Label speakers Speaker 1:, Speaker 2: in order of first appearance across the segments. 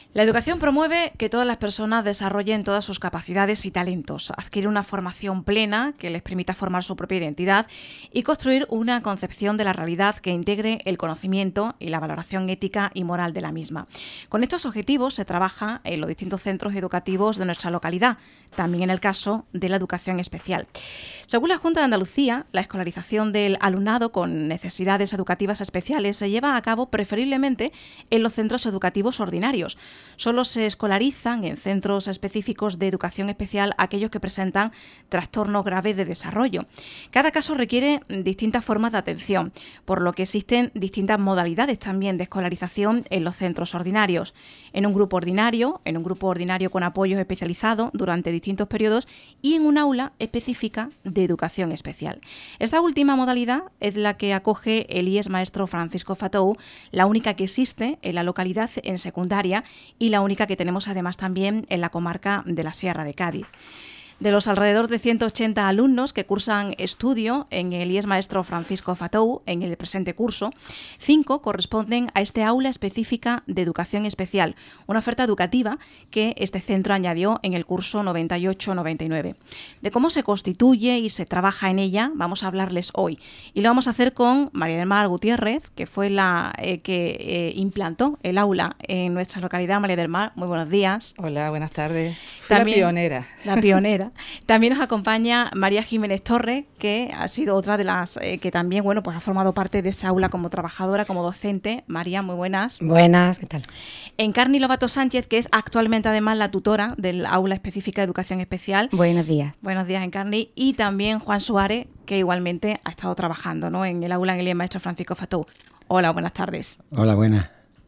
Speaker 1: La educación promueve que todas las personas desarrollen todas sus capacidades y talentos, adquirir una formación plena que les permita formar su propia identidad y construir una concepción de la realidad que integre el conocimiento y la valoración ética y moral de la misma. Con estos objetivos se trabaja en los distintos centros educativos de nuestra localidad, también en el caso de la educación especial. Según la Junta de Andalucía, la escolarización del alumnado con necesidades educativas especiales se lleva a cabo preferiblemente en los centros educativos ordinarios. Solo se escolarizan en centros específicos de educación especial aquellos que presentan trastornos graves de desarrollo. Cada caso requiere distintas formas de atención, por lo que existen distintas modalidades también de escolarización en los centros ordinarios. En un grupo ordinario con apoyos especializados durante distintos periodos y en un aula específica de educación especial. Esta última modalidad es la que acoge el IES Maestro Francisco Fatou, la única que existe en la localidad en secundaria y la única que tenemos además también en la comarca de la Sierra de Cádiz. De los alrededor de 180 alumnos que cursan estudio en el IES Maestro Francisco Fatou en el presente curso, 5 corresponden a este aula específica de educación especial, una oferta educativa que este centro añadió en el curso 98-99. De cómo se constituye y se trabaja en ella vamos a hablarles hoy y lo vamos a hacer con María del Mar Gutiérrez, que fue la que implantó el aula en nuestra localidad. María del Mar, muy buenos días.
Speaker 2: Hola, buenas tardes. Fui la pionera.
Speaker 1: La pionera. También nos acompaña María Jiménez Torres, que ha sido otra de las que también, bueno, pues ha formado parte de esa aula como trabajadora, como docente. María, muy buenas.
Speaker 3: Buenas, ¿qué tal?
Speaker 1: Encarni Lobato Sánchez, que es actualmente además la tutora del aula específica de educación especial.
Speaker 3: Buenos días.
Speaker 1: Buenos días, Encarni. Y también Juan Suárez, que igualmente ha estado trabajando, ¿no?, en el aula en el Maestro Francisco Fatou. Hola, buenas tardes.
Speaker 4: Hola, buenas.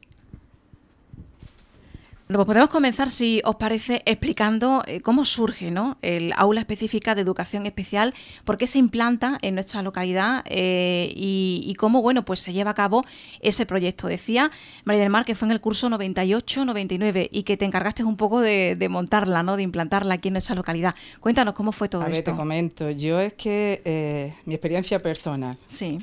Speaker 1: Pues podemos comenzar, si os parece, explicando cómo surge, ¿no?, el aula específica de educación especial, por qué se implanta en nuestra localidad y cómo, bueno, pues se lleva a cabo ese proyecto. Decía María del Mar que fue en el curso 98-99 y que te encargaste un poco de montarla, ¿no?, de implantarla aquí en nuestra localidad. Cuéntanos cómo fue todo esto.
Speaker 2: A ver, te comento. Yo es que mi experiencia personal.
Speaker 1: Sí.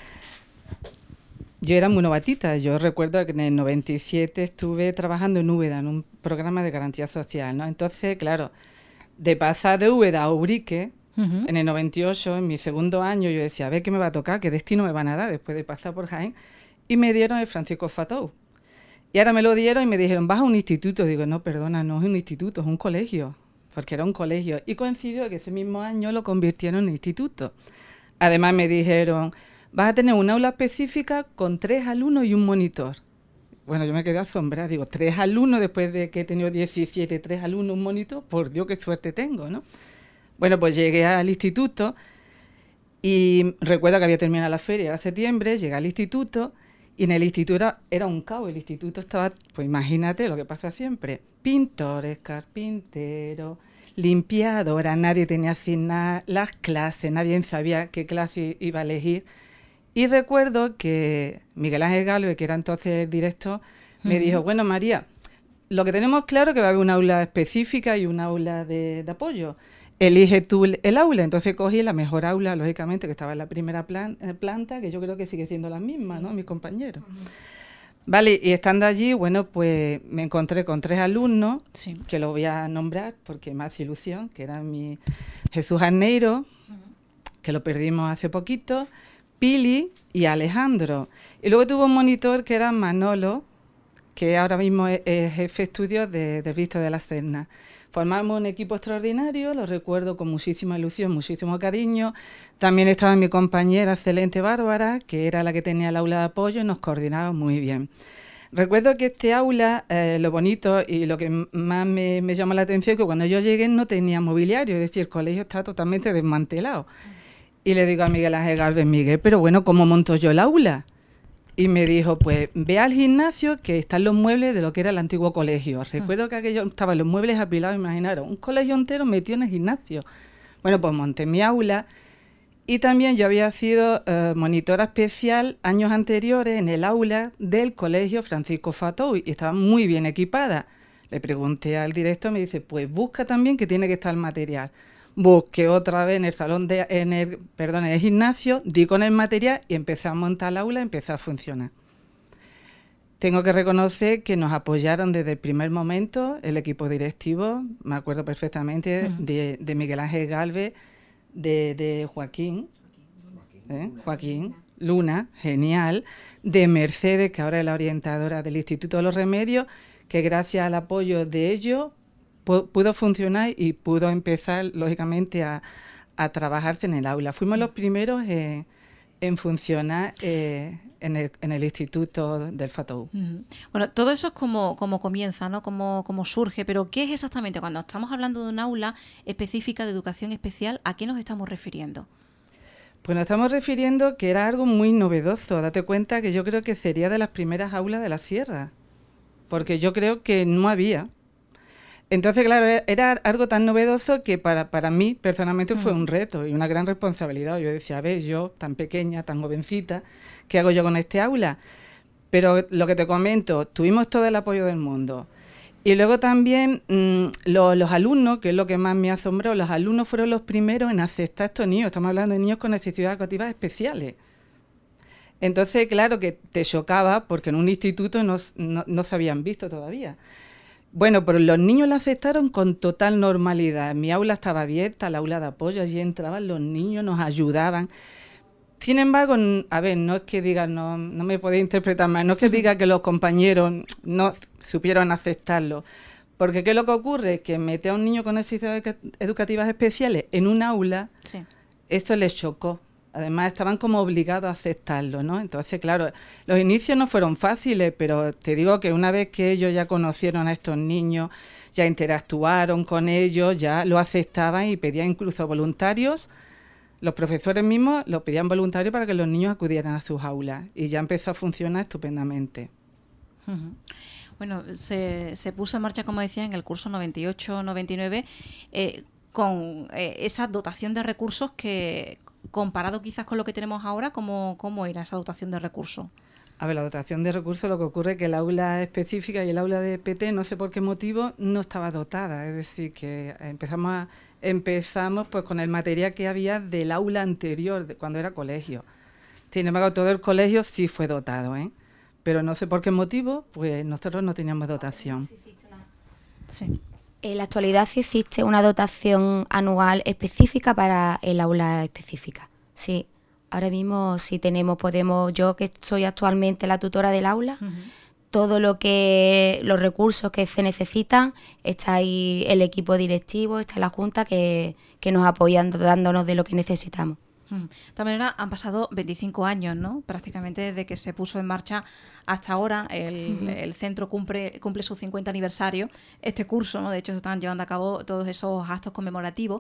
Speaker 2: Yo era muy novatita. Yo recuerdo que en el 97 estuve trabajando en Úbeda, en un programa de garantía social, ¿no? Entonces, claro, de pasar de Úbeda a Ubrique, en el 98, en mi segundo año, yo decía, a ver qué me va a tocar, qué destino me van a dar después de pasar por Jaén. Y me dieron el Francisco Fatou. Y ahora me lo dieron y me dijeron, vas a un instituto. Digo, no, perdona, no es un instituto, es un colegio. Porque era un colegio. Y coincidió que ese mismo año lo convirtieron en instituto. Además me dijeron, vas a tener un aula específica con 3 alumnos y un monitor. Bueno, yo me quedé asombrada. Digo, 3 alumnos después de que he tenido 17, 3 alumnos, un monitor. Por Dios, qué suerte tengo, ¿no? Bueno, pues llegué al instituto y recuerdo que había terminado la feria, era septiembre, llegué al instituto y en el instituto era un caos. El instituto estaba, pues imagínate lo que pasa siempre. Pintores, carpinteros, limpiadoras, nadie tenía asignadas las clases, nadie sabía qué clase iba a elegir. Y recuerdo que Miguel Ángel Galvez, que era entonces el director, me dijo, bueno, María, lo que tenemos claro es que va a haber un aula específica y un aula de apoyo. Elige tú el aula. Entonces cogí la mejor aula, lógicamente, que estaba en la primera planta, que yo creo que sigue siendo la misma, ¿no?, mis compañeros. Vale, y estando allí, bueno, pues me encontré con 3 alumnos, sí, que los voy a nombrar porque me hace ilusión, que eran mi Jesús Arneiro, que lo perdimos hace poquito, Pili y Alejandro. Y luego tuvo un monitor que era Manolo, que ahora mismo es jefe de estudios de Visto de la Serna. Formamos un equipo extraordinario, lo recuerdo con muchísima ilusión, muchísimo cariño. También estaba mi compañera excelente Bárbara, que era la que tenía el aula de apoyo y nos coordinaba muy bien. Recuerdo que este aula, lo bonito y lo que más me llamó la atención es que cuando yo llegué no tenía mobiliario, es decir, el colegio estaba totalmente desmantelado. Y le digo a Miguel Ángel Galvez, Miguel, pero bueno, ¿cómo monto yo el aula? Y me dijo, pues ve al gimnasio que están los muebles de lo que era el antiguo colegio. Recuerdo que aquello estaban los muebles apilados, imaginaros, un colegio entero metido en el gimnasio. Bueno, pues monté mi aula y también yo había sido monitora especial años anteriores en el aula del colegio Francisco Fatou y estaba muy bien equipada. Le pregunté al director, me dice, pues busca también que tiene que estar el material. Busqué otra vez en el salón en el gimnasio, di con el material y empecé a montar el aula y empecé a funcionar. tengo que reconocer que nos apoyaron desde el primer momento, el equipo directivo, me acuerdo perfectamente de Miguel Ángel Galvez, de Joaquín Luna, genial, de Mercedes, que ahora es la orientadora del Instituto de los Remedios, que gracias al apoyo de ellos pudo funcionar y pudo empezar, lógicamente, a trabajarse en el aula. Fuimos los primeros en funcionar en el Instituto del FATOU.
Speaker 1: Bueno, todo eso es como comienza, ¿no? Como surge, pero ¿qué es exactamente? Cuando estamos hablando de un aula específica de educación especial, ¿a qué nos estamos refiriendo?
Speaker 2: Pues nos estamos refiriendo que era algo muy novedoso. Date cuenta que yo creo que sería de las primeras aulas de la sierra, porque yo creo que no había. Entonces, claro, era algo tan novedoso que para mí personalmente fue un reto y una gran responsabilidad. Yo decía, a ver, yo tan pequeña, tan jovencita, ¿qué hago yo con este aula? Pero lo que te comento, tuvimos todo el apoyo del mundo. Y luego también los alumnos, que es lo que más me asombró, los alumnos fueron los primeros en aceptar a estos niños. Estamos hablando de niños con necesidades educativas especiales. Entonces, claro que te chocaba porque en un instituto no se habían visto todavía. Bueno, pero los niños lo aceptaron con total normalidad. Mi aula estaba abierta, la aula de apoyo, allí entraban los niños, nos ayudaban. Sin embargo, a ver, no es que diga, no me podéis interpretar mal, no es que diga que los compañeros no supieron aceptarlo, porque ¿qué es lo que ocurre? Que meter a un niño con necesidades educativas especiales en un aula, esto les chocó. Además, estaban como obligados a aceptarlo, ¿no? Entonces, claro, los inicios no fueron fáciles, pero te digo que una vez que ellos ya conocieron a estos niños, ya interactuaron con ellos, ya lo aceptaban y pedían incluso voluntarios. Los profesores mismos los pedían voluntarios para que los niños acudieran a sus aulas y ya empezó a funcionar estupendamente.
Speaker 1: Bueno, se puso en marcha, como decía, en el curso 98-99 con esa dotación de recursos que, comparado quizás con lo que tenemos ahora, ¿cómo era esa dotación de recursos?
Speaker 2: A ver, la dotación de recursos, lo que ocurre es que el aula específica y el aula de PT, no sé por qué motivo, no estaba dotada. Es decir, que empezamos pues con el material que había del aula anterior, cuando era colegio. Sin embargo, todo el colegio sí fue dotado, pero no sé por qué motivo, pues nosotros no teníamos dotación.
Speaker 1: Sí.
Speaker 3: En la actualidad sí existe una dotación anual específica para el aula específica. Sí, ahora mismo sí podemos, yo que soy actualmente la tutora del aula, todo los recursos que se necesitan, está ahí el equipo directivo, está la Junta que nos apoyan dándonos de lo que necesitamos.
Speaker 1: De esta manera han pasado 25 años, ¿no? Prácticamente desde que se puso en marcha hasta ahora. El centro cumple su 50 aniversario, este curso, ¿no? De hecho, se están llevando a cabo todos esos actos conmemorativos.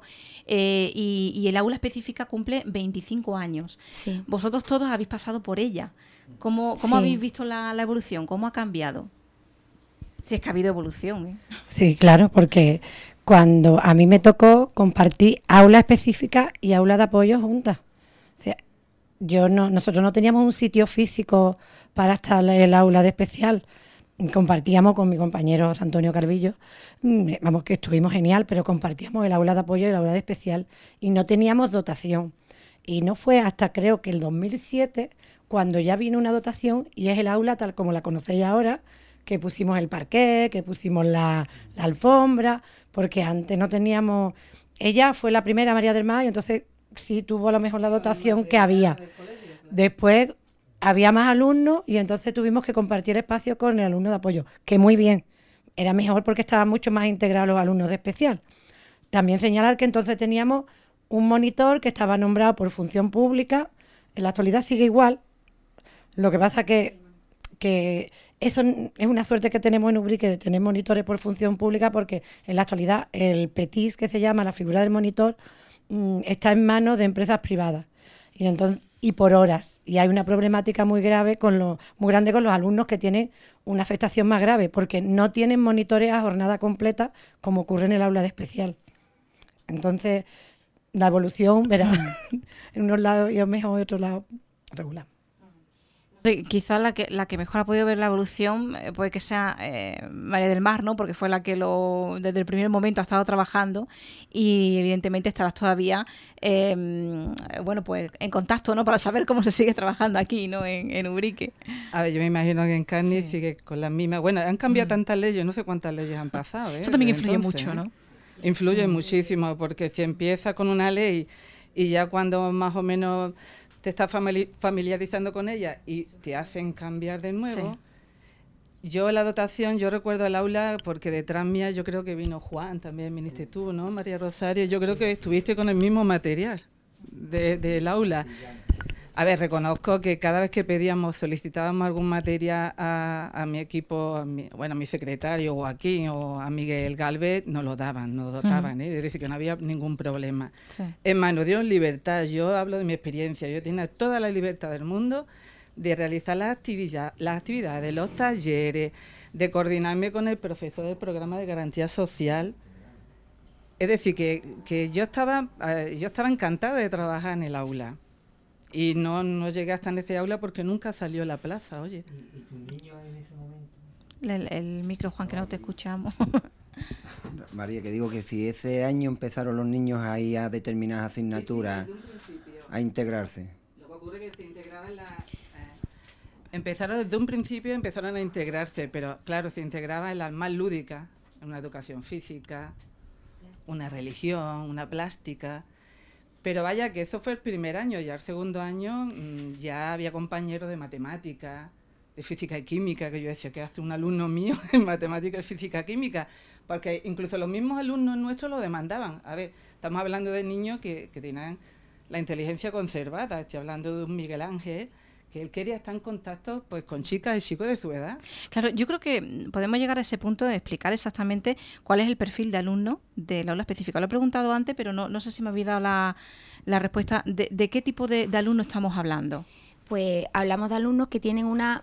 Speaker 1: Y el aula específica cumple 25 años.
Speaker 3: Sí.
Speaker 1: Vosotros todos habéis pasado por ella. ¿Cómo habéis visto la evolución? ¿Cómo ha cambiado? Si es que ha habido evolución, ¿eh?
Speaker 4: Sí, claro, porque cuando a mí me tocó compartir aula específica y aula de apoyo juntas. O sea, nosotros no teníamos un sitio físico para estar en el aula de especial. Compartíamos con mi compañero José Antonio Carvillo, vamos, que estuvimos genial, pero compartíamos el aula de apoyo y el aula de especial y no teníamos dotación. Y no fue hasta creo que el 2007 cuando ya vino una dotación y es el aula tal como la conocéis ahora, que pusimos el parqué, que pusimos la alfombra, porque antes no teníamos... Ella fue la primera, María del Mar, y entonces sí tuvo a lo mejor la dotación que había. Después había más alumnos y entonces tuvimos que compartir espacio con el alumno de apoyo, que muy bien, era mejor porque estaban mucho más integrados los alumnos de especial. También señalar que entonces teníamos un monitor que estaba nombrado por función pública, en la actualidad sigue igual, lo que pasa que eso es una suerte que tenemos en Ubrique de tener monitores por función pública, porque en la actualidad el PETIS, que se llama la figura del monitor, está en manos de empresas privadas y por horas, y hay una problemática muy grande con los alumnos que tienen una afectación más grave porque no tienen monitores a jornada completa como ocurre en el aula de especial. Entonces la evolución, verá, en unos lados y mejor, en otros lados regular.
Speaker 1: Sí, quizás la que mejor ha podido ver la evolución puede que sea María del Mar, ¿no? Porque fue la que desde el primer momento ha estado trabajando y evidentemente estarás todavía bueno, pues en contacto, ¿no? Para saber cómo se sigue trabajando aquí, ¿no? En Ubrique.
Speaker 2: A ver, yo me imagino que en Cádiz sigue con las mismas. Bueno, han cambiado tantas leyes, no sé cuántas leyes han pasado.
Speaker 1: Eso también influye
Speaker 2: entonces,
Speaker 1: mucho, ¿no?
Speaker 2: Influye muchísimo, porque si empieza con una ley y ya cuando más o menos te estás familiarizando con ella y te hacen cambiar de nuevo. Sí. Yo la dotación, yo recuerdo el aula porque detrás mía yo creo que vino Juan, también viniste tú, ¿no? María Rosario, yo creo que estuviste con el mismo material del aula. A ver, reconozco que cada vez que solicitábamos algún material a mi equipo, a mi secretario Joaquín o a Miguel Galvez, nos lo daban, nos dotaban, es decir, que no había ningún problema. Sí. Es más, nos dieron libertad. Yo hablo de mi experiencia, yo tenía toda la libertad del mundo de realizar las actividades, los talleres, de coordinarme con el profesor del programa de garantía social. Es decir, que yo estaba encantada de trabajar en el aula. Y no llegué hasta en ese aula porque nunca salió a la plaza, oye.
Speaker 5: ¿Y tus niños en ese momento?
Speaker 1: El micro, Juan, que no te escuchamos.
Speaker 5: María, que digo que si ese año empezaron los niños ahí a determinadas asignaturas, a integrarse.
Speaker 2: Lo que ocurre es que se integraban empezaron desde un principio, empezaron a integrarse, pero claro, se integraban en las más lúdicas, en una educación física, una religión, una plástica. Pero vaya que eso fue el primer año, ya el segundo año ya había compañeros de matemáticas, de física y química, que yo decía, ¿qué hace un alumno mío en matemáticas y física y química? Porque incluso los mismos alumnos nuestros lo demandaban. A ver, estamos hablando de niños que tienen la inteligencia conservada, estoy hablando de un Miguel Ángel, que él quería estar en contacto pues con chicas y chicos de su edad.
Speaker 1: Claro, yo creo que podemos llegar a ese punto de explicar exactamente cuál es el perfil de alumno del aula específica. Lo he preguntado antes, pero no sé si me había dado la respuesta. ¿De qué tipo de alumno estamos hablando?
Speaker 3: Pues hablamos de alumnos que tienen una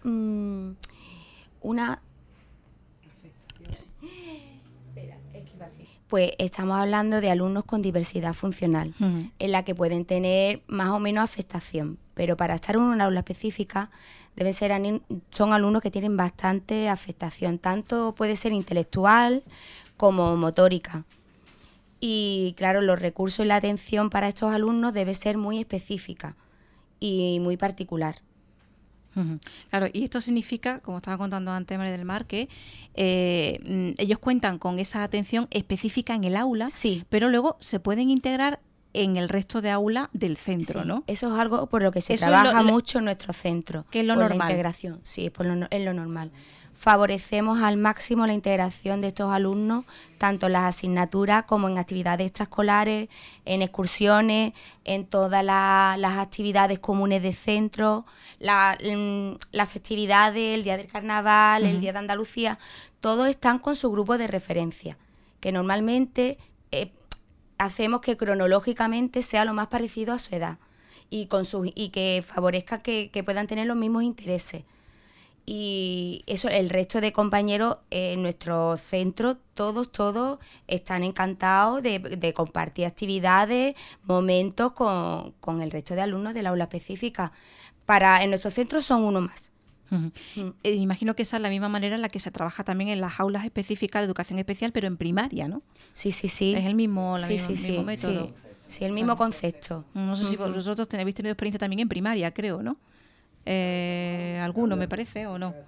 Speaker 3: pues estamos hablando de alumnos con diversidad funcional, en la que pueden tener más o menos afectación, pero para estar en un aula específica son alumnos que tienen bastante afectación, tanto puede ser intelectual como motórica. Y claro, los recursos y la atención para estos alumnos debe ser muy específica y muy particular.
Speaker 1: Claro, y esto significa, como estaba contando antes María del Mar, que ellos cuentan con esa atención específica en el aula,
Speaker 3: sí,
Speaker 1: pero luego se pueden integrar en el resto de aula del centro,
Speaker 3: sí,
Speaker 1: ¿no?
Speaker 3: Eso es algo por lo que se trabaja mucho en nuestro centro.
Speaker 1: Que es lo normal.
Speaker 3: La integración, sí, es lo normal. Favorecemos al máximo la integración de estos alumnos, tanto en las asignaturas como en actividades extraescolares, en excursiones, en todas las actividades comunes de centro, las festividades, el Día del Carnaval, el Día de Andalucía, todos están con su grupo de referencia, que normalmente hacemos que cronológicamente sea lo más parecido a su edad y que favorezca que puedan tener los mismos intereses. Y eso, el resto de compañeros en nuestro centro, todos están encantados de compartir actividades, momentos con el resto de alumnos del aula específica. En nuestro centro son uno más.
Speaker 1: Imagino que esa es la misma manera en la que se trabaja también en las aulas específicas de educación especial, pero en primaria, ¿no?
Speaker 3: Sí.
Speaker 1: Es el mismo, mismo método.
Speaker 3: Sí, el mismo concepto.
Speaker 1: No sé si vosotros habéis tenido experiencia también en primaria, creo, ¿no? Alguno me parece, ¿o no?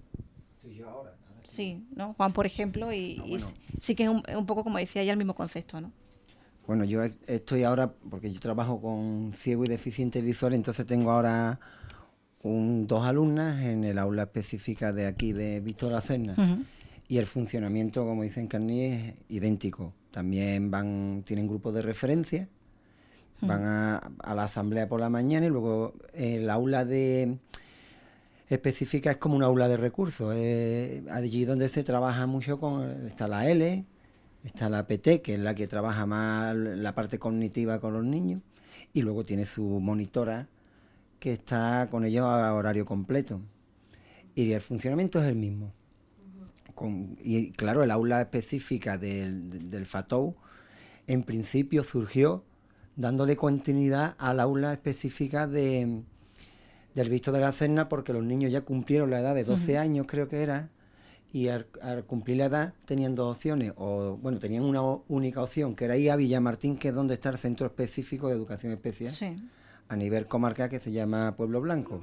Speaker 1: Sí, ¿no? Juan, por ejemplo, y sí que es un poco, como decía ya, el mismo concepto, ¿no?
Speaker 5: Bueno, yo estoy ahora, porque yo trabajo con ciego y deficiente visual, entonces tengo ahora dos alumnas en el aula específica de aquí de Víctor Acerna. Y el funcionamiento, como dicen Carní, es idéntico. También tienen grupos de referencia, van a la asamblea por la mañana y luego el aula específica es como un aula de recursos. Allí donde se trabaja mucho está la L, está la PT, que es la que trabaja más la parte cognitiva con los niños, y luego tiene su monitora que está con ellos a horario completo. Y el funcionamiento es el mismo. Y claro, el aula específica del FATOU en principio surgió dándole continuidad al aula específica de del visto de la Serna, porque los niños ya cumplieron la edad de 12 años, creo que era, y al cumplir la edad tenían dos opciones, o bueno, tenían una única opción, que era ir a Villamartín, que es donde está el Centro Específico de Educación Especial, a nivel comarcal, que se llama Pueblo Blanco.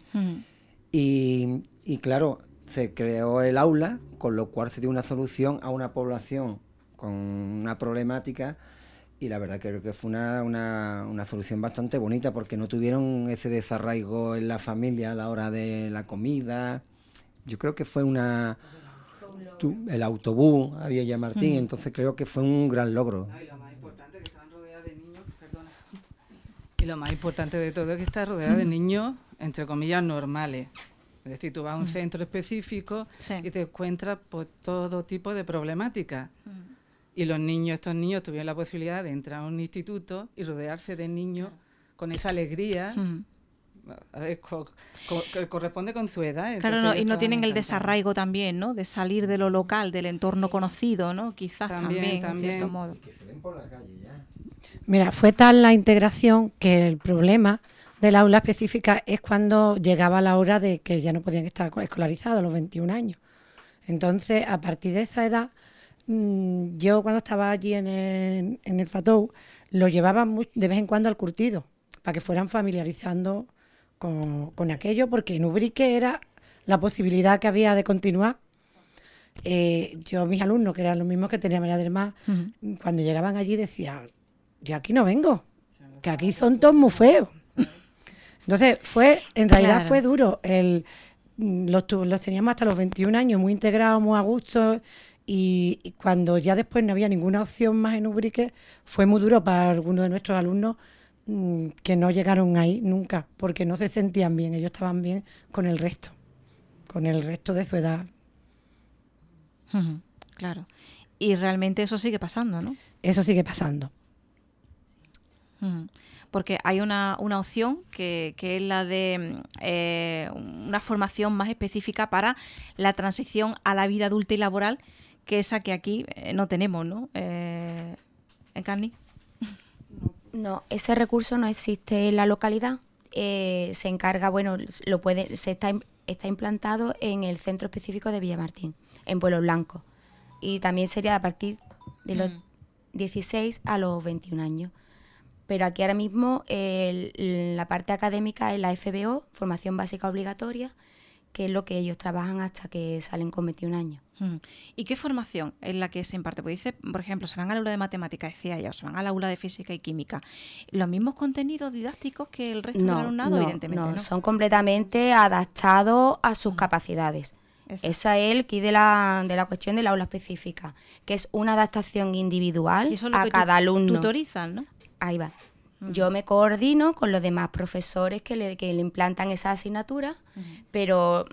Speaker 5: Y claro, se creó el aula, con lo cual se dio una solución a una población con una problemática, y la verdad creo que fue una solución bastante bonita, porque no tuvieron ese desarraigo en la familia a la hora de la comida. Yo creo que fue el autobús a Villamartín, entonces creo que fue un gran logro.
Speaker 2: Y lo más importante que estaban rodeadas de niños, y lo más importante de todo es que está rodeada de niños, entre comillas, normales. Es decir, tú vas a un centro específico y te encuentras pues, todo tipo de problemáticas. Y estos niños tuvieron la posibilidad de entrar a un instituto y rodearse de niños con esa alegría. A ver, corresponde con su edad.
Speaker 1: Claro, y no tienen el desarraigo también, ¿no? De salir de lo local, del entorno conocido, ¿no? Quizás también. En cierto modo.
Speaker 5: Que se ven por la calle ya.
Speaker 4: Mira, fue tal la integración que el problema del aula específica es cuando llegaba la hora de que ya no podían estar escolarizados a los 21 años. Entonces, a partir de esa edad, yo cuando estaba allí en el FATOU, lo llevaba de vez en cuando al curtido, para que fueran familiarizando con aquello, porque en Ubrique era la posibilidad que había de continuar. Mis alumnos, que eran los mismos que tenía María del Mar, cuando llegaban allí decían, yo aquí no vengo, que aquí son todos muy feos. Entonces, en realidad fue duro. Los teníamos hasta los 21 años muy integrados, muy a gusto, y cuando ya después no había ninguna opción más en Ubrique, fue muy duro para algunos de nuestros alumnos que no llegaron ahí nunca, porque no se sentían bien, ellos estaban bien con el resto de su edad.
Speaker 1: Claro. Y realmente eso sigue pasando, ¿no?
Speaker 4: Eso sigue pasando.
Speaker 1: Porque hay una opción que es la de una formación más específica para la transición a la vida adulta y laboral, que esa que aquí no tenemos, ¿no? ¿Encarni?
Speaker 3: No, ese recurso no existe en la localidad. Se encarga, está implantado en el Centro Específico de Villamartín, en Pueblo Blanco. Y también sería a partir de los 16 a los 21 años. Pero aquí ahora mismo la parte académica es la FBO, Formación Básica Obligatoria, que es lo que ellos trabajan hasta que salen con 21 años.
Speaker 1: ¿Y qué formación es la que se imparte? Pues dice, por ejemplo, se van al aula de matemáticas, decía ella, o se van al aula de física y química. ¿Los mismos contenidos didácticos que el resto del alumnado? Evidentemente no.
Speaker 3: Son completamente adaptados a sus capacidades. Exacto. Esa es el quid de la cuestión del aula específica, que es una adaptación individual a cada alumno.
Speaker 1: Tutorizan, ¿no?
Speaker 3: Ahí va. Yo me coordino con los demás profesores que le implantan esa asignatura, pero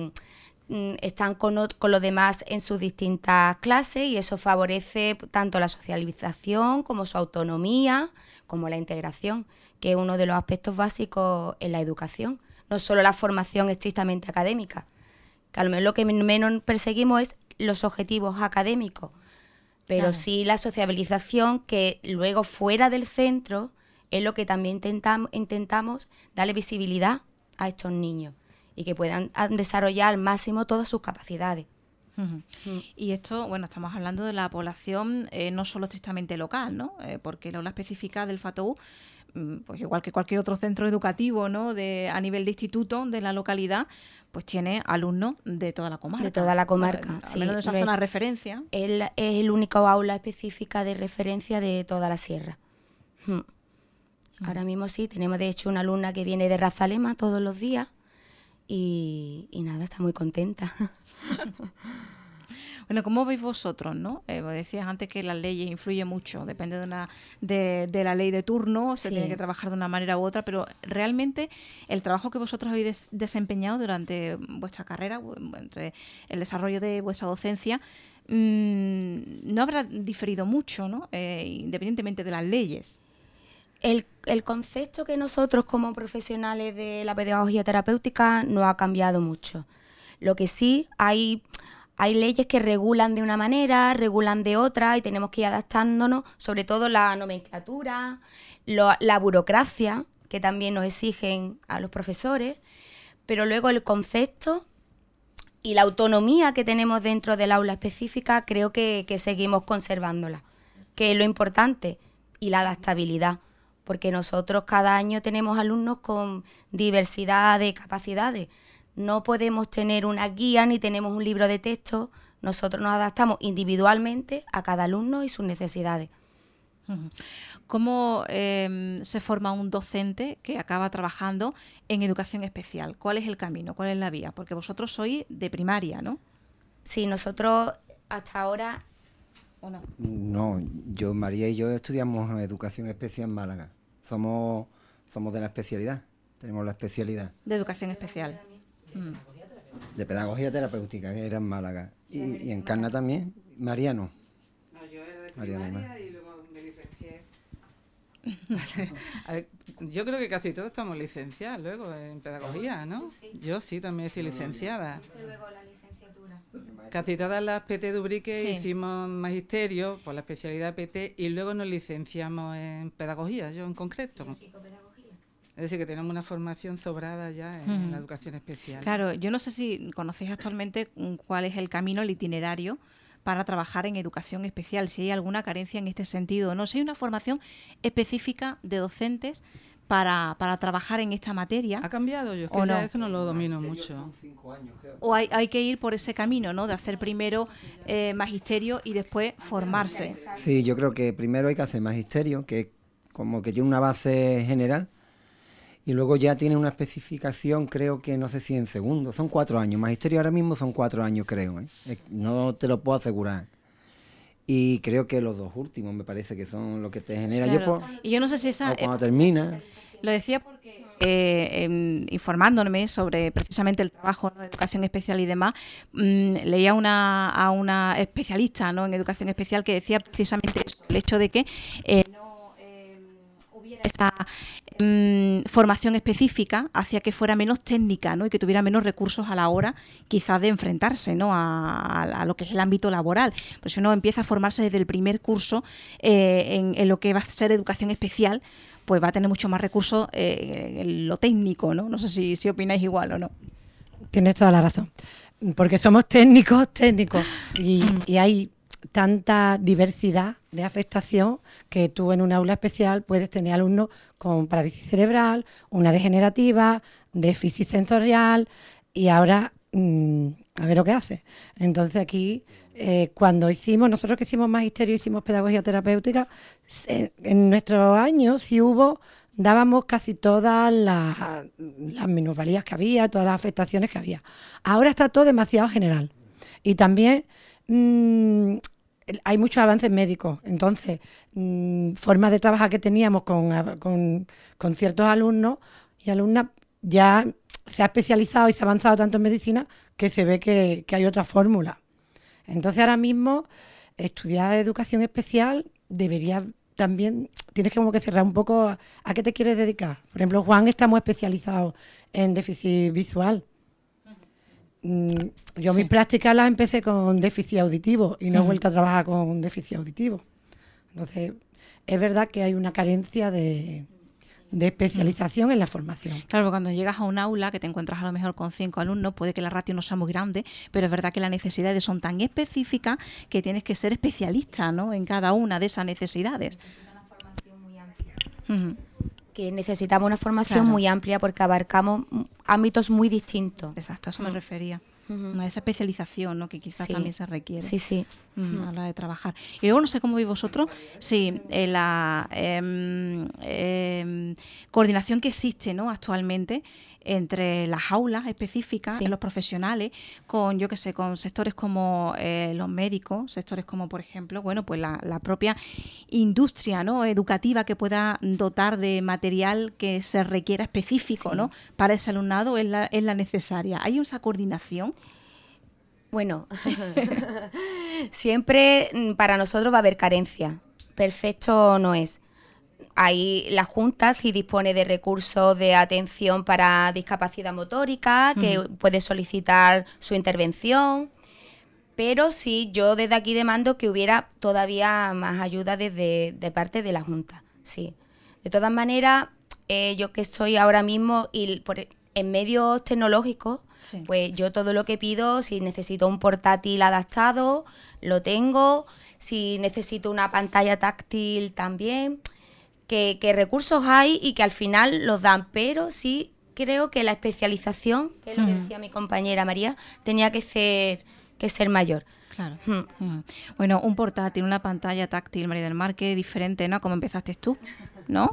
Speaker 3: están con los demás en sus distintas clases, y eso favorece tanto la socialización como su autonomía, como la integración, que es uno de los aspectos básicos en la educación. No solo la formación estrictamente académica, que a lo mejor lo que menos perseguimos es los objetivos académicos, pero sí la sociabilización, que luego fuera del centro es lo que también intentamos darle visibilidad a estos niños y que puedan desarrollar al máximo todas sus capacidades.
Speaker 1: Y esto, bueno, estamos hablando de la población no solo estrictamente local, ¿no? Porque la aula específica del FATOU, pues igual que cualquier otro centro educativo, ¿no? A nivel de instituto de la localidad, pues tiene alumnos de toda la comarca.
Speaker 3: De toda la comarca,
Speaker 1: sí. Al menos de esa zona de referencia.
Speaker 3: Él es el único aula específica de referencia de toda la sierra. Ahora mismo sí, tenemos de hecho una alumna que viene de Razalema todos los días y nada, está muy contenta.
Speaker 1: Bueno, ¿cómo veis vosotros, no? Decías antes que las leyes influyen mucho, depende de la ley de turno, se tiene que trabajar de una manera u otra, pero realmente el trabajo que vosotros habéis desempeñado durante vuestra carrera, entre el desarrollo de vuestra docencia, no habrá diferido mucho, ¿no? Independientemente de las leyes.
Speaker 3: El concepto que nosotros como profesionales de la pedagogía terapéutica no ha cambiado mucho. Lo que sí, hay leyes que regulan de una manera, regulan de otra, y tenemos que ir adaptándonos, sobre todo la nomenclatura, la burocracia, que también nos exigen a los profesores, pero luego el concepto y la autonomía que tenemos dentro del aula específica creo que seguimos conservándola, que es lo importante, y la adaptabilidad, porque nosotros cada año tenemos alumnos con diversidad de capacidades. No podemos tener una guía ni tenemos un libro de texto, nosotros nos adaptamos individualmente a cada alumno y sus necesidades.
Speaker 1: ¿Cómo se forma un docente que acaba trabajando en educación especial? ¿Cuál es el camino? ¿Cuál es la vía? Porque vosotros sois de primaria, ¿no?
Speaker 3: Sí, nosotros hasta ahora...
Speaker 1: ¿O no?
Speaker 5: No, María y yo estudiamos educación especial en Málaga. Somos de la especialidad, tenemos la especialidad.
Speaker 1: De educación especial.
Speaker 5: De pedagogía terapéutica, que era en Málaga. Y en Encarna también. María no.
Speaker 2: No, yo era de
Speaker 5: María del
Speaker 2: primaria
Speaker 5: Mar.
Speaker 2: y luego me licencié. A ver, yo creo que casi todos estamos licenciados luego en pedagogía, ¿no? Yo sí, también estoy licenciada. Casi todas las PT de Ubrique
Speaker 1: Sí.
Speaker 2: hicimos magisterio por la especialidad PT y luego nos licenciamos en pedagogía, yo en concreto. Es decir, que tenemos una formación sobrada ya en la educación especial.
Speaker 1: Claro, yo no sé si conocéis actualmente cuál es el camino, el itinerario para trabajar en educación especial, si hay alguna carencia en este sentido o no, si hay una formación específica de docentes para trabajar en esta materia.
Speaker 2: ¿Ha cambiado? Yo es
Speaker 1: ¿O
Speaker 2: que ya
Speaker 1: no?
Speaker 2: eso no lo domino mucho.
Speaker 5: Son 5 años, creo.
Speaker 1: O hay que ir por ese camino, ¿no? De hacer primero magisterio y después formarse.
Speaker 5: Sí, yo creo que primero hay que hacer magisterio, que como que tiene una base general, y luego ya tiene una especificación, creo que no sé si en segundo, son 4 años. Magisterio ahora mismo son 4 años, creo, ¿eh? No te lo puedo asegurar. Y creo que los 2 últimos me parece que son lo que te genera.
Speaker 1: Claro. Y yo no sé si esa...
Speaker 5: o cuando termina.
Speaker 1: Lo decía porque informándome sobre precisamente el trabajo, ¿no?, de educación especial y demás, leía a una especialista, ¿no?, en educación especial que decía precisamente eso, el hecho de que no hubiera esa formación específica hacía que fuera menos técnica, ¿no?, y que tuviera menos recursos a la hora quizás de enfrentarse, ¿no?, a lo que es el ámbito laboral. Pues si uno empieza a formarse desde el primer curso en lo que va a ser educación especial, pues va a tener mucho más recursos en lo técnico, ¿no? No sé si opináis igual o no.
Speaker 4: Tienes toda la razón. Porque somos técnicos y hay tanta diversidad de afectación que tú en un aula especial puedes tener alumnos con parálisis cerebral, una degenerativa, déficit sensorial y ahora a ver lo que hace. Entonces aquí nosotros que hicimos magisterio, hicimos pedagogía terapéutica, en nuestros años dábamos casi todas las minusvalías que había, todas las afectaciones que había. Ahora está todo demasiado general. Y también hay muchos avances médicos. Entonces, formas de trabajar que teníamos con ciertos alumnos y alumnas ya se ha especializado y se ha avanzado tanto en medicina que se ve que hay otra fórmula. Entonces, ahora mismo, estudiar educación especial debería también, tienes que como que cerrar un poco a qué te quieres dedicar. Por ejemplo, Juan está muy especializado en déficit visual. Yo mis prácticas las empecé con déficit auditivo y no he vuelto a trabajar con déficit auditivo. Entonces, es verdad que hay una carencia de especialización en la formación.
Speaker 1: Claro, cuando llegas a un aula que te encuentras a lo mejor con 5 alumnos, puede que la ratio no sea muy grande, pero es verdad que las necesidades son tan específicas que tienes que ser especialista, ¿no?, en cada una de esas necesidades.
Speaker 3: Necesita una formación muy amplia. Que necesitamos una formación muy amplia porque abarcamos ámbitos muy distintos.
Speaker 1: Exacto, a eso me refería. A esa especialización, ¿no?, que quizás también se requiere.
Speaker 3: Sí.
Speaker 1: A la hora de trabajar. Y luego no sé cómo veis vosotros, sí, la coordinación que existe, ¿no?, actualmente entre las aulas específicas, los profesionales, con, yo qué sé, con sectores como los médicos, sectores como, por ejemplo, bueno, pues la propia industria, ¿no?, educativa, que pueda dotar de material que se requiera específico, ¿no?, para ese alumnado, es la necesaria. ¿Hay esa coordinación?
Speaker 3: Bueno, siempre para nosotros va a haber carencia. Perfecto no es. Ahí la Junta sí dispone de recursos de atención para discapacidad motórica, que puede solicitar su intervención, pero sí, yo desde aquí demando que hubiera todavía más ayuda de parte de la Junta. Sí. De todas maneras, yo que estoy ahora mismo en medios tecnológicos,
Speaker 1: Sí.
Speaker 3: pues yo todo lo que pido, si necesito un portátil adaptado, lo tengo, si necesito una pantalla táctil también, que recursos hay y que al final los dan, pero sí creo que la especialización, que es lo que decía mi compañera María, tenía que ser mayor.
Speaker 1: Claro. Bueno, un portátil, una pantalla táctil, María del Mar, que diferente, ¿no? Como empezaste tú, ¿no?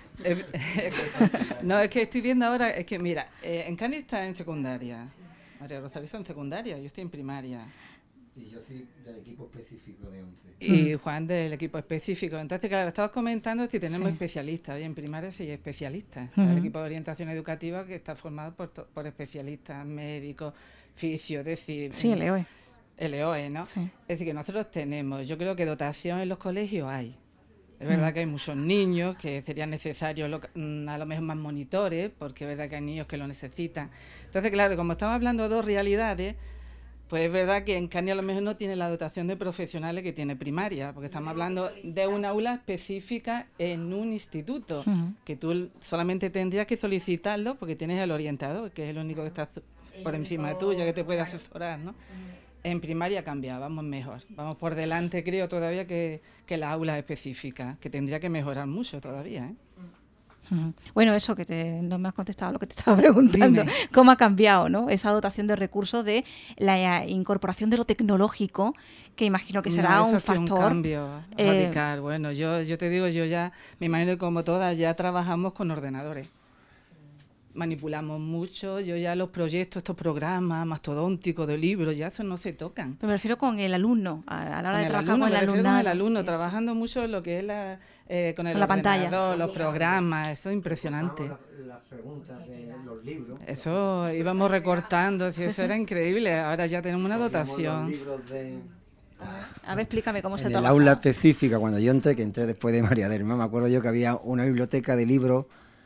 Speaker 2: No, es que estoy viendo ahora, es que mira, en Cani está en secundaria, María Rosalía está en secundaria, yo estoy en primaria.
Speaker 5: Y yo soy del equipo específico de 11.
Speaker 2: Y Juan del equipo específico. Entonces, claro, estabas comentando si tenemos
Speaker 1: Sí.
Speaker 2: especialistas. Oye, en primaria sí hay especialistas. Está el equipo de orientación educativa que está formado por especialistas, médicos, fisios, es decir...
Speaker 1: Sí, el EOE.
Speaker 2: El EOE, ¿no?
Speaker 1: Sí.
Speaker 2: Es decir, que nosotros tenemos, yo creo que dotación en los colegios hay. Es verdad que hay muchos niños que serían necesarios a lo mejor más monitores, porque es verdad que hay niños que lo necesitan. Entonces, claro, como estamos hablando de dos realidades, pues es verdad que en Cani a lo mejor no tiene la dotación de profesionales que tiene primaria, porque estamos hablando de un aula específica en un instituto, que tú solamente tendrías que solicitarlo porque tienes el orientador, que es el único que está por encima tuya, que te puede asesorar, ¿no? En primaria ha cambiado, vamos mejor. Vamos por delante, creo, todavía que las aulas específicas, que tendría que mejorar mucho todavía, ¿eh?
Speaker 1: Bueno, eso que no me has contestado lo que te estaba preguntando.
Speaker 2: Dime.
Speaker 1: ¿Cómo ha cambiado, no? Esa dotación de recursos de la incorporación de lo tecnológico, que imagino que será
Speaker 2: No, eso
Speaker 1: un
Speaker 2: ha sido
Speaker 1: factor.
Speaker 2: un cambio radical. Bueno, yo te digo, yo ya, me imagino que como todas, ya trabajamos con ordenadores. Manipulamos mucho, yo ya los proyectos, estos programas mastodónticos de libros, ya eso no se tocan.
Speaker 1: Pero me refiero con el alumno, a la hora de trabajar con el
Speaker 2: me refiero
Speaker 1: alumnado.
Speaker 2: con el alumno,
Speaker 1: Eso.
Speaker 2: trabajando mucho lo que es con el
Speaker 1: Con la pantalla.
Speaker 2: ordenador, los programas, eso es impresionante.
Speaker 5: Las preguntas de los libros.
Speaker 2: Eso íbamos recortando, eso era increíble, ahora ya tenemos una
Speaker 5: Los
Speaker 2: dotación.
Speaker 5: libros de...
Speaker 1: A ver, explícame cómo se
Speaker 5: En el
Speaker 1: trabaja.
Speaker 5: aula específica, cuando yo entré, que entré después de María del Mar, me acuerdo yo que había una biblioteca de libros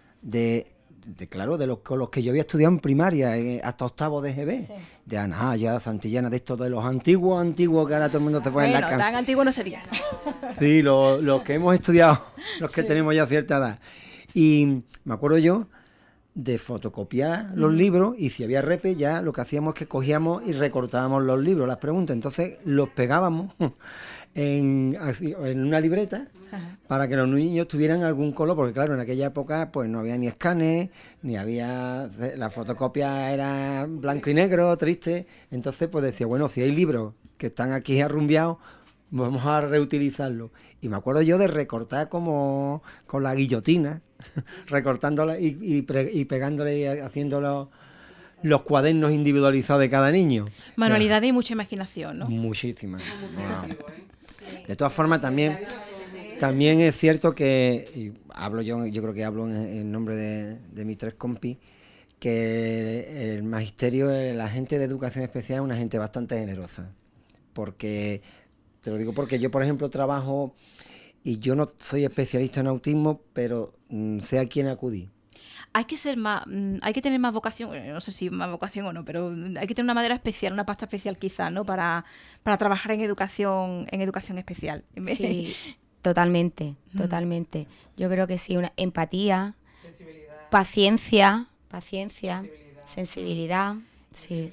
Speaker 5: con los que yo había estudiado en primaria, hasta octavo de GB, de Anaya, Santillana, de estos de los antiguos, que ahora todo el mundo se pone en la
Speaker 1: Bueno,
Speaker 5: cama.
Speaker 1: tan antiguo no sería.
Speaker 5: Sí, los que hemos estudiado, los que tenemos ya cierta edad. Y me acuerdo yo de fotocopiar los libros, y si había repe, ya lo que hacíamos es que cogíamos y recortábamos los libros, las preguntas, entonces los pegábamos en una libreta para que los niños tuvieran algún color, porque claro, en aquella época pues no había ni escáner, ni había, la fotocopia era blanco y negro, triste, entonces pues decía, bueno, si hay libros que están aquí arrumbiados, vamos a reutilizarlos. Y me acuerdo yo de recortar como con la guillotina, recortándola y pegándole y haciendo los cuadernos individualizados de cada niño.
Speaker 1: Manualidad y mucha imaginación, ¿no?
Speaker 5: Muchísimas. Wow. De todas formas, también es cierto que, y hablo yo creo que hablo en nombre de mis tres compis, que el magisterio, la gente de educación especial es una gente bastante generosa. Porque, te lo digo porque yo, por ejemplo, trabajo y yo no soy especialista en autismo, pero sé a quién acudir.
Speaker 1: Hay que ser más, hay que tener más vocación, no sé si más vocación o no, pero hay que tener una madera especial, una pasta especial quizás, ¿no? Para trabajar en educación especial.
Speaker 3: Sí, totalmente. Yo creo que sí, una empatía, paciencia, sensibilidad, sí.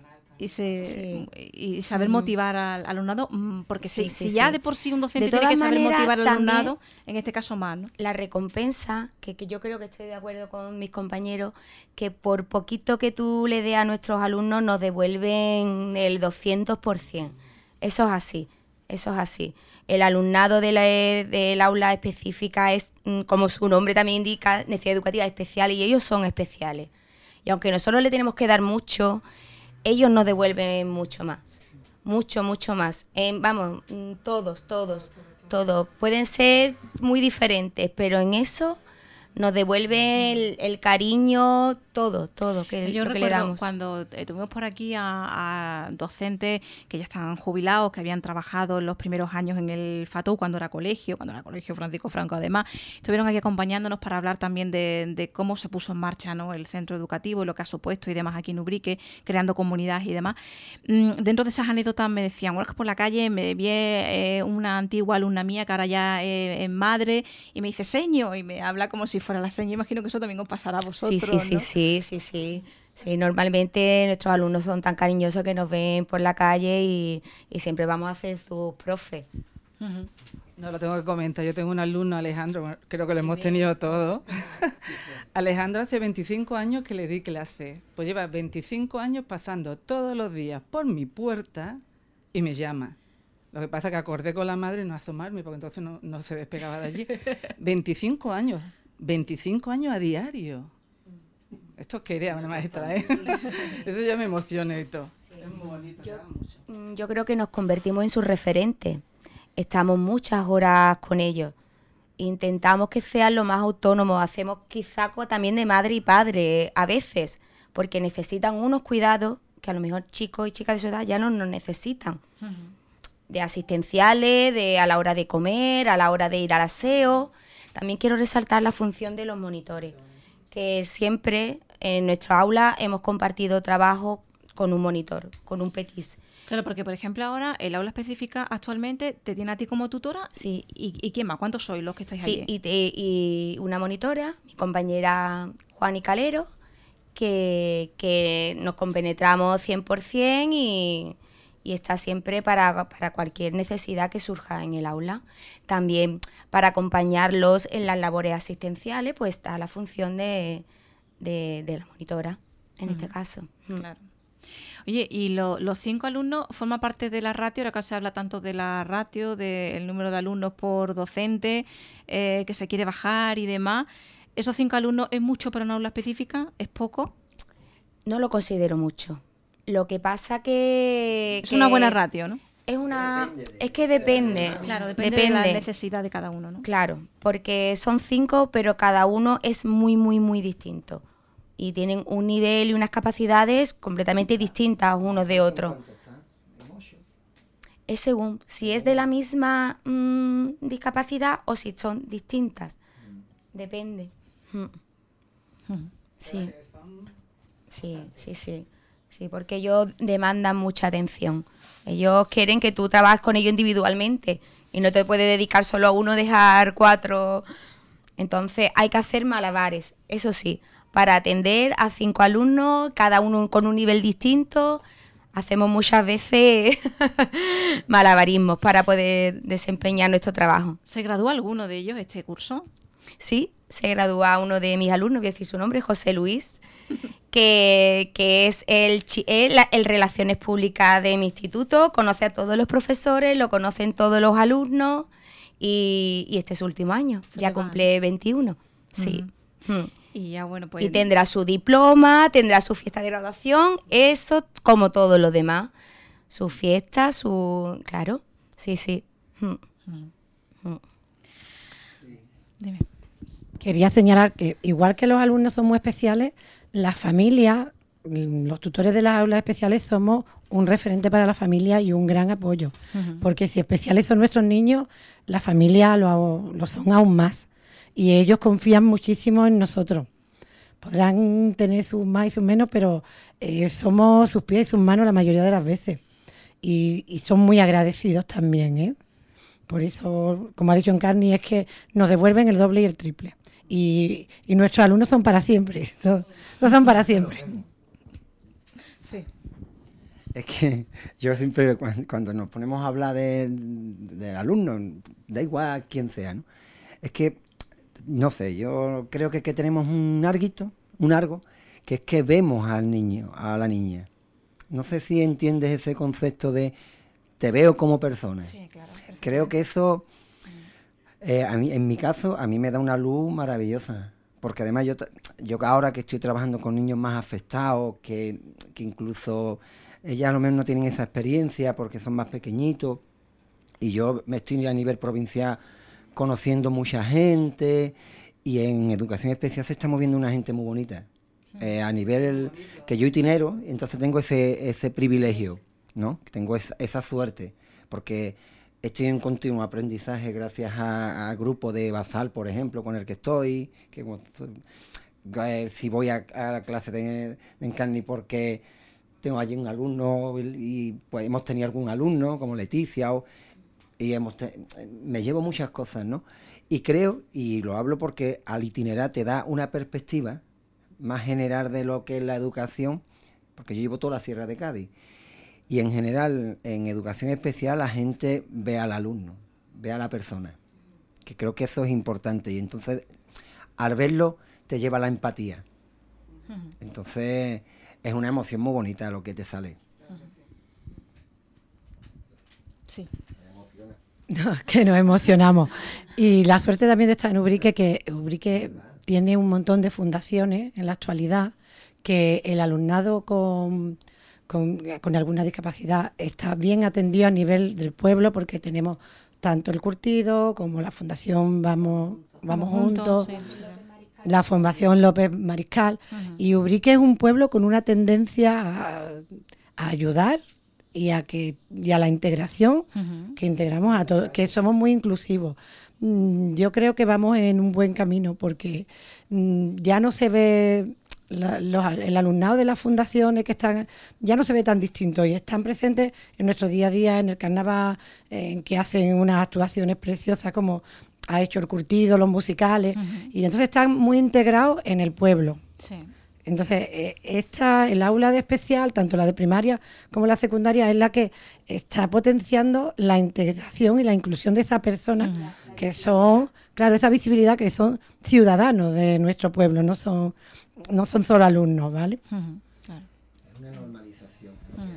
Speaker 1: Y saber motivar al alumnado, porque
Speaker 3: Sí,
Speaker 1: si
Speaker 3: sí,
Speaker 1: ya
Speaker 3: sí.
Speaker 1: de por sí un docente
Speaker 3: De
Speaker 1: tiene que
Speaker 3: todas
Speaker 1: saber
Speaker 3: maneras,
Speaker 1: motivar al
Speaker 3: también
Speaker 1: alumnado, en este caso más, ¿no?
Speaker 3: La recompensa, que yo creo que estoy de acuerdo con mis compañeros, que por poquito que tú le des a nuestros alumnos nos devuelven el 200%. Eso es así. El alumnado del aula específica es, como su nombre también indica, necesidad educativa especial, y ellos son especiales. Y aunque nosotros le tenemos que dar mucho, ellos nos devuelven mucho más. Mucho más. Todos. Pueden ser muy diferentes, pero en eso nos devuelve el cariño, todo que
Speaker 1: Yo
Speaker 3: lo que
Speaker 1: recuerdo
Speaker 3: le damos.
Speaker 1: cuando tuvimos por aquí a docentes que ya estaban jubilados, que habían trabajado en los primeros años en el FATU cuando era colegio Francisco Franco, además, estuvieron aquí acompañándonos para hablar también de cómo se puso en marcha, ¿no?, el centro educativo, lo que ha supuesto y demás aquí en Ubrique, creando comunidades y demás. Dentro de esas anécdotas me decían, bueno, es que por la calle me vi una antigua alumna mía que ahora ya es madre, y me dice seño, y me habla como si si fuera la seña. Imagino que eso también os pasará a vosotros,
Speaker 3: Sí, normalmente nuestros alumnos son tan cariñosos que nos ven por la calle y siempre vamos a ser sus profes.
Speaker 2: No lo tengo que comentar. Yo tengo un alumno, Alejandro, creo que lo hemos tenido todos. Alejandro hace 25 años que le di clase. Pues lleva 25 años pasando todos los días por mi puerta y me llama. Lo que pasa es que acordé con la madre no asomarme, porque entonces no se despegaba de allí. 25 años a diario. Esto es que idea, una maestra, ¿eh? Eso ya me emociona y todo. Es muy bonito.
Speaker 3: Yo creo que nos convertimos en sus referentes. Estamos muchas horas con ellos. Intentamos que sean lo más autónomos. Hacemos quizá también de madre y padre a veces, porque necesitan unos cuidados que a lo mejor chicos y chicas de su edad ya no nos necesitan. De asistenciales, a la hora de comer, a la hora de ir al aseo. También quiero resaltar la función de los monitores, que siempre en nuestra aula hemos compartido trabajo con un monitor, con un PETIS.
Speaker 1: Claro, porque por ejemplo ahora el aula específica actualmente te tiene a ti como tutora.
Speaker 3: Sí.
Speaker 1: ¿Y quién más? ¿Cuántos sois los que estáis allí?
Speaker 3: Sí, y una monitora, mi compañera Juani Calero, que nos compenetramos 100% y está siempre para cualquier necesidad que surja en el aula. También para acompañarlos en las labores asistenciales, pues está la función de la monitora, en este caso.
Speaker 1: Claro. Oye, ¿y los 5 alumnos forman parte de la ratio? Ahora que se habla tanto de la ratio, del número de alumnos por docente, que se quiere bajar y demás. ¿Esos 5 alumnos es mucho para una aula específica? ¿Es poco?
Speaker 3: No lo considero mucho. Lo que pasa que...
Speaker 1: Es una buena ratio, ¿no?
Speaker 3: Es que depende.
Speaker 1: Claro, depende de la necesidad de cada uno, ¿no?
Speaker 3: Claro, porque son 5, pero cada uno es muy, muy, muy distinto. Y tienen un nivel y unas capacidades completamente distintas unos de otros. Es según si es de la misma discapacidad o si son distintas. Depende. Sí. Sí, porque ellos demandan mucha atención. Ellos quieren que tú trabajes con ellos individualmente y no te puedes dedicar solo a uno, dejar 4. Entonces hay que hacer malabares, eso sí, para atender a 5 alumnos, cada uno con un nivel distinto. Hacemos muchas veces malabarismos para poder desempeñar nuestro trabajo.
Speaker 1: ¿Se gradúa alguno de ellos este curso?
Speaker 3: Sí, se gradúa uno de mis alumnos, voy a decir su nombre, José Luis, que es el Relaciones Públicas de mi instituto, conoce a todos los profesores, lo conocen todos los alumnos y este es su último año, ya cumple 21, sí.
Speaker 1: Y ya bueno, pues...
Speaker 3: Y tendrá su diploma, tendrá su fiesta de graduación, eso como todos los demás, su fiesta, claro, sí.
Speaker 1: Dime.
Speaker 4: Quería señalar que, igual que los alumnos son muy especiales, las familias, los tutores de las aulas especiales somos un referente para la familia y un gran apoyo. Porque si especiales son nuestros niños, la familia lo son aún más. Y ellos confían muchísimo en nosotros. Podrán tener sus más y sus menos, pero somos sus pies y sus manos la mayoría de las veces. Y son muy agradecidos también, ¿eh? Por eso, como ha dicho Encarni, es que nos devuelven el doble y el triple. Y nuestros alumnos son para siempre, todos son para siempre.
Speaker 1: Sí.
Speaker 5: Es que yo siempre, cuando nos ponemos a hablar de alumnos, da igual quién sea, ¿no? Es que, no sé, yo creo que tenemos un algo, que es que vemos al niño, a la niña. No sé si entiendes ese concepto de te veo como persona.
Speaker 1: Sí, claro.
Speaker 5: Creo que eso... en mi caso, a mí me da una luz maravillosa, porque además yo ahora que estoy trabajando con niños más afectados, que incluso ellas a lo mejor no tienen esa experiencia porque son más pequeñitos, y yo me estoy a nivel provincial conociendo mucha gente, y en educación especial se está moviendo una gente muy bonita, a nivel que yo itinero, entonces tengo ese privilegio, ¿no? Tengo esa suerte, porque... Estoy en continuo aprendizaje gracias al grupo de Basal, por ejemplo, con el que estoy. Si voy a la clase de Encarni porque tengo allí un alumno y pues hemos tenido algún alumno, como Leticia. y me llevo muchas cosas, ¿no? Y creo, y lo hablo porque al itinerar te da una perspectiva más general de lo que es la educación, porque yo llevo toda la Sierra de Cádiz. Y en general, en educación especial, la gente ve al alumno, ve a la persona, que creo que eso es importante. Y entonces, al verlo, te lleva a la empatía. Entonces, es una emoción muy bonita lo que te sale.
Speaker 1: Sí.
Speaker 4: No, que nos emocionamos. Y la suerte también de estar en Ubrique, que Ubrique tiene un montón de fundaciones en la actualidad, que el alumnado con alguna discapacidad está bien atendido a nivel del pueblo, porque tenemos tanto el Curtido como la Fundación Vamos Juntos, sí. La Fundación López Mariscal. Y Ubrique es un pueblo con una tendencia a ayudar y a la integración, que integramos a todos, que somos muy inclusivos. Yo creo que vamos en un buen camino, porque ya no se ve el alumnado de las fundaciones que están, ya no se ve tan distinto, y están presentes en nuestro día a día, en el carnaval, en que hacen unas actuaciones preciosas como ha hecho el Curtido, los musicales, y entonces están muy integrados en el pueblo.
Speaker 1: Sí.
Speaker 4: Entonces, el aula de especial, tanto la de primaria como la secundaria, es la que está potenciando la integración y la inclusión de esas personas que son, claro, esa visibilidad, que son ciudadanos de nuestro pueblo, no son solo alumnos, ¿vale?
Speaker 1: Claro.
Speaker 5: Es una normalización.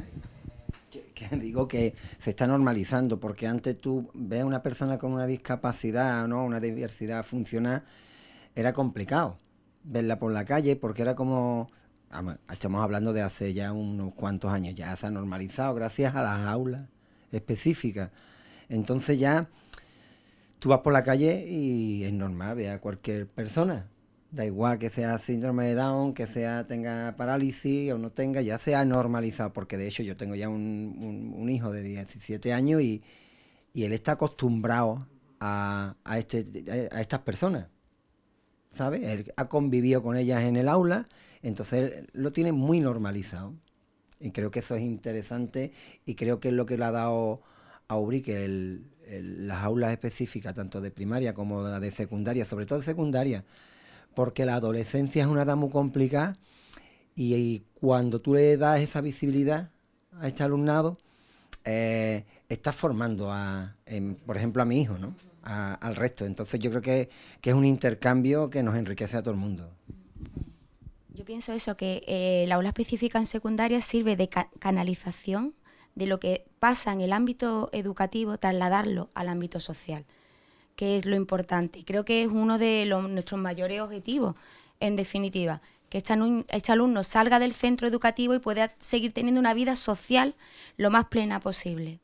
Speaker 5: Que digo que se está normalizando, porque antes tú ves a una persona con una discapacidad, ¿no?, una diversidad funcional, era complicado verla por la calle, porque era como, estamos hablando de hace ya unos cuantos años, ya se ha normalizado gracias a las aulas específicas. Entonces ya tú vas por la calle y es normal ver a cualquier persona, da igual que sea síndrome de Down, que tenga parálisis o no tenga, ya se ha normalizado, porque de hecho yo tengo ya un hijo de 17 años y él está acostumbrado a estas personas, ¿sabes? Él ha convivido con ellas en el aula, entonces él lo tiene muy normalizado. Y creo que eso es interesante, y creo que es lo que le ha dado a Ubrique las aulas específicas, tanto de primaria como la de secundaria, sobre todo de secundaria, porque la adolescencia es una edad muy complicada, y cuando tú le das esa visibilidad a este alumnado, estás formando, por ejemplo, a mi hijo, ¿no?, al resto. Entonces yo creo que es un intercambio que nos enriquece a todo el mundo.
Speaker 3: Yo pienso eso, que la aula específica en secundaria sirve de canalización de lo que pasa en el ámbito educativo, trasladarlo al ámbito social, que es lo importante. Creo que es uno de nuestros mayores objetivos, en definitiva, que este alumno salga del centro educativo y pueda seguir teniendo una vida social lo más plena posible.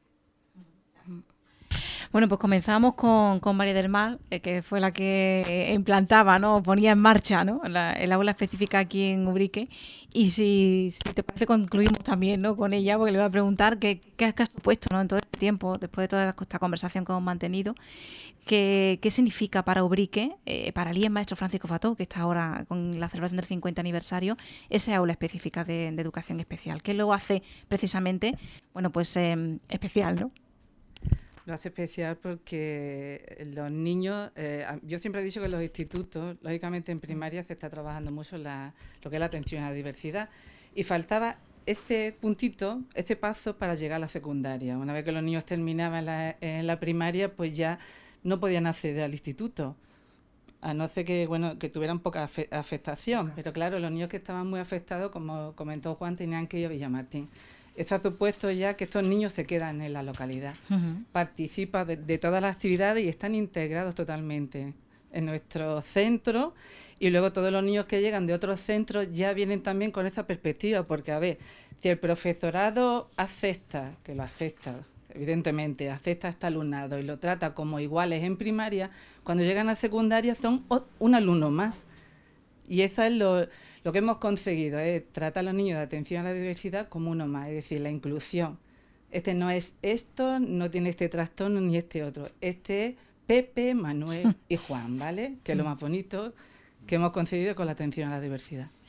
Speaker 1: Bueno, pues comenzamos con María del Mar, que fue la que implantaba, ¿no?, ponía en marcha, ¿no?, el aula específica aquí en Ubrique. Y si te parece, concluimos también, ¿no?, con ella, porque le voy a preguntar qué has supuesto, ¿no?, en todo este tiempo, después de toda esta conversación que hemos mantenido, qué significa para Ubrique, para el maestro Francisco Fató, que está ahora con la celebración del 50 aniversario, ese aula específica de educación especial. ¿Qué lo hace precisamente, bueno, pues especial, ¿no?
Speaker 2: Lo hace especial porque los niños, yo siempre he dicho que en los institutos, lógicamente en primaria se está trabajando mucho lo que es la atención a la diversidad, y faltaba este puntito, este paso para llegar a la secundaria. Una vez que los niños terminaban en la primaria, pues ya no podían acceder al instituto, a no ser que tuvieran poca afectación. Pero claro, los niños que estaban muy afectados, como comentó Juan, tenían que ir a Villamartín. Está supuesto ya que estos niños se quedan en la localidad, participan de todas las actividades y están integrados totalmente en nuestro centro, y luego todos los niños que llegan de otros centros ya vienen también con esa perspectiva, porque a ver, si el profesorado acepta, que lo acepta, evidentemente, acepta a este alumnado y lo trata como iguales en primaria, cuando llegan a secundaria son un alumno más. Y eso es lo que hemos conseguido, tratar a los niños de atención a la diversidad como uno más, es decir, la inclusión. Este no es esto, no tiene este trastorno ni este otro. Este es Pepe, Manuel y Juan, ¿vale? Que es lo más bonito que hemos conseguido con la atención a la diversidad.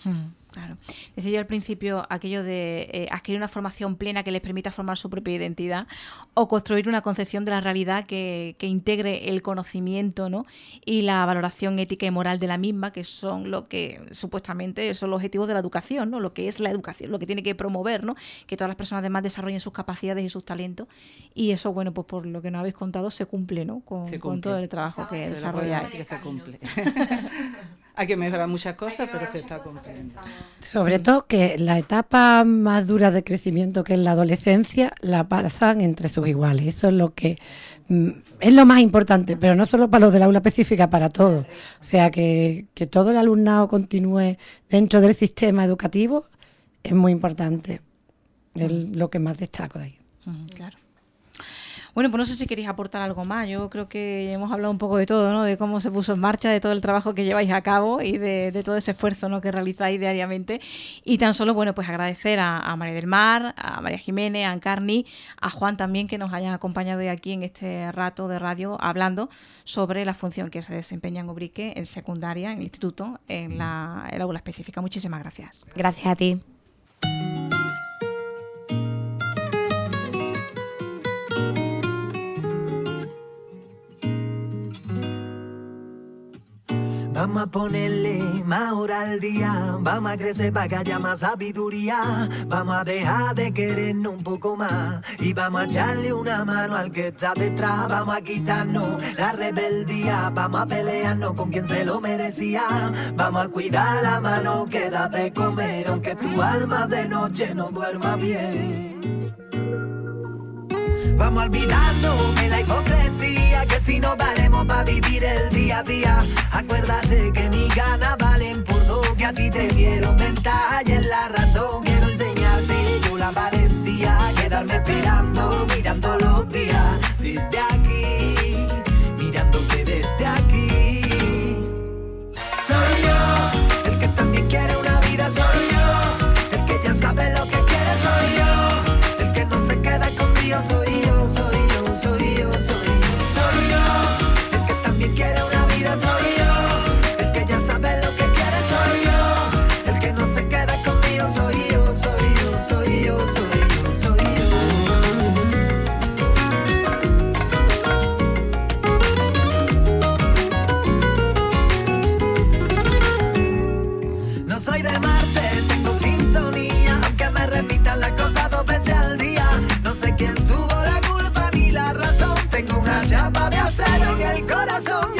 Speaker 1: Claro. Decía yo al principio aquello de adquirir una formación plena que les permita formar su propia identidad o construir una concepción de la realidad que integre el conocimiento, ¿no? Y la valoración ética y moral de la misma, que son lo que supuestamente son los objetivos de la educación, ¿no? Lo que es la educación, lo que tiene que promover, ¿no? Que todas las personas además desarrollen sus capacidades y sus talentos, y eso, bueno, pues por lo que nos habéis contado se cumple, ¿no? Con todo el trabajo que desarrolláis.
Speaker 2: Se cumple. Hay que mejorar muchas cosas, pero se está cumpliendo.
Speaker 4: Sobre todo que la etapa más dura de crecimiento, que es la adolescencia, la pasan entre sus iguales. Eso es lo que es lo más importante, pero no solo para los del aula específica, para todos. O sea, que todo el alumnado continúe dentro del sistema educativo es muy importante. Es lo que más destaco de ahí.
Speaker 1: Claro. Bueno, pues no sé si queréis aportar algo más. Yo creo que hemos hablado un poco de todo, ¿no? De cómo se puso en marcha, de todo el trabajo que lleváis a cabo y de todo ese esfuerzo, ¿no?, que realizáis diariamente. Y tan solo, bueno, pues agradecer a María del Mar, a María Jiménez, a Encarni, a Juan también, que nos hayan acompañado hoy aquí en este rato de radio hablando sobre la función que se desempeña en Ubrique, en secundaria, en el instituto, en el aula específica. Muchísimas gracias.
Speaker 3: Gracias a ti.
Speaker 6: Vamos a ponerle más hora al día, vamos a crecer para que haya más sabiduría, vamos a dejar de querernos un poco más y vamos a echarle una mano al que está detrás, vamos a quitarnos la rebeldía, vamos a pelearnos con quien se lo merecía, vamos a cuidar la mano que da de comer, aunque tu alma de noche no duerma bien. Vamos a olvidarnos de la hipocresía, que si no valemos para vivir el día a día. Acuérdate que mis ganas valen por dos, que a ti te dieron ventaja y en la razón quiero enseñarte yo la valentía. Quedarme esperando, mirando los días desde aquí, mirándote desde aquí. Soy yo, el que también quiere una vida, soy yo, el que ya sabe lo que quiere, soy yo, el que no se queda escondido, soy yo. Soy yo, el que también quiere una vida, soy yo, el que ya sabe lo que quiere, soy yo, el que no se queda conmigo, soy yo, soy yo, soy yo, soy yo, soy yo. No soy de Marte, tengo sintonía, aunque me repitan las cosas 2 veces al día, no sé quién tuvo la culpa ni la razón, tengo una chapa de acero en el corazón.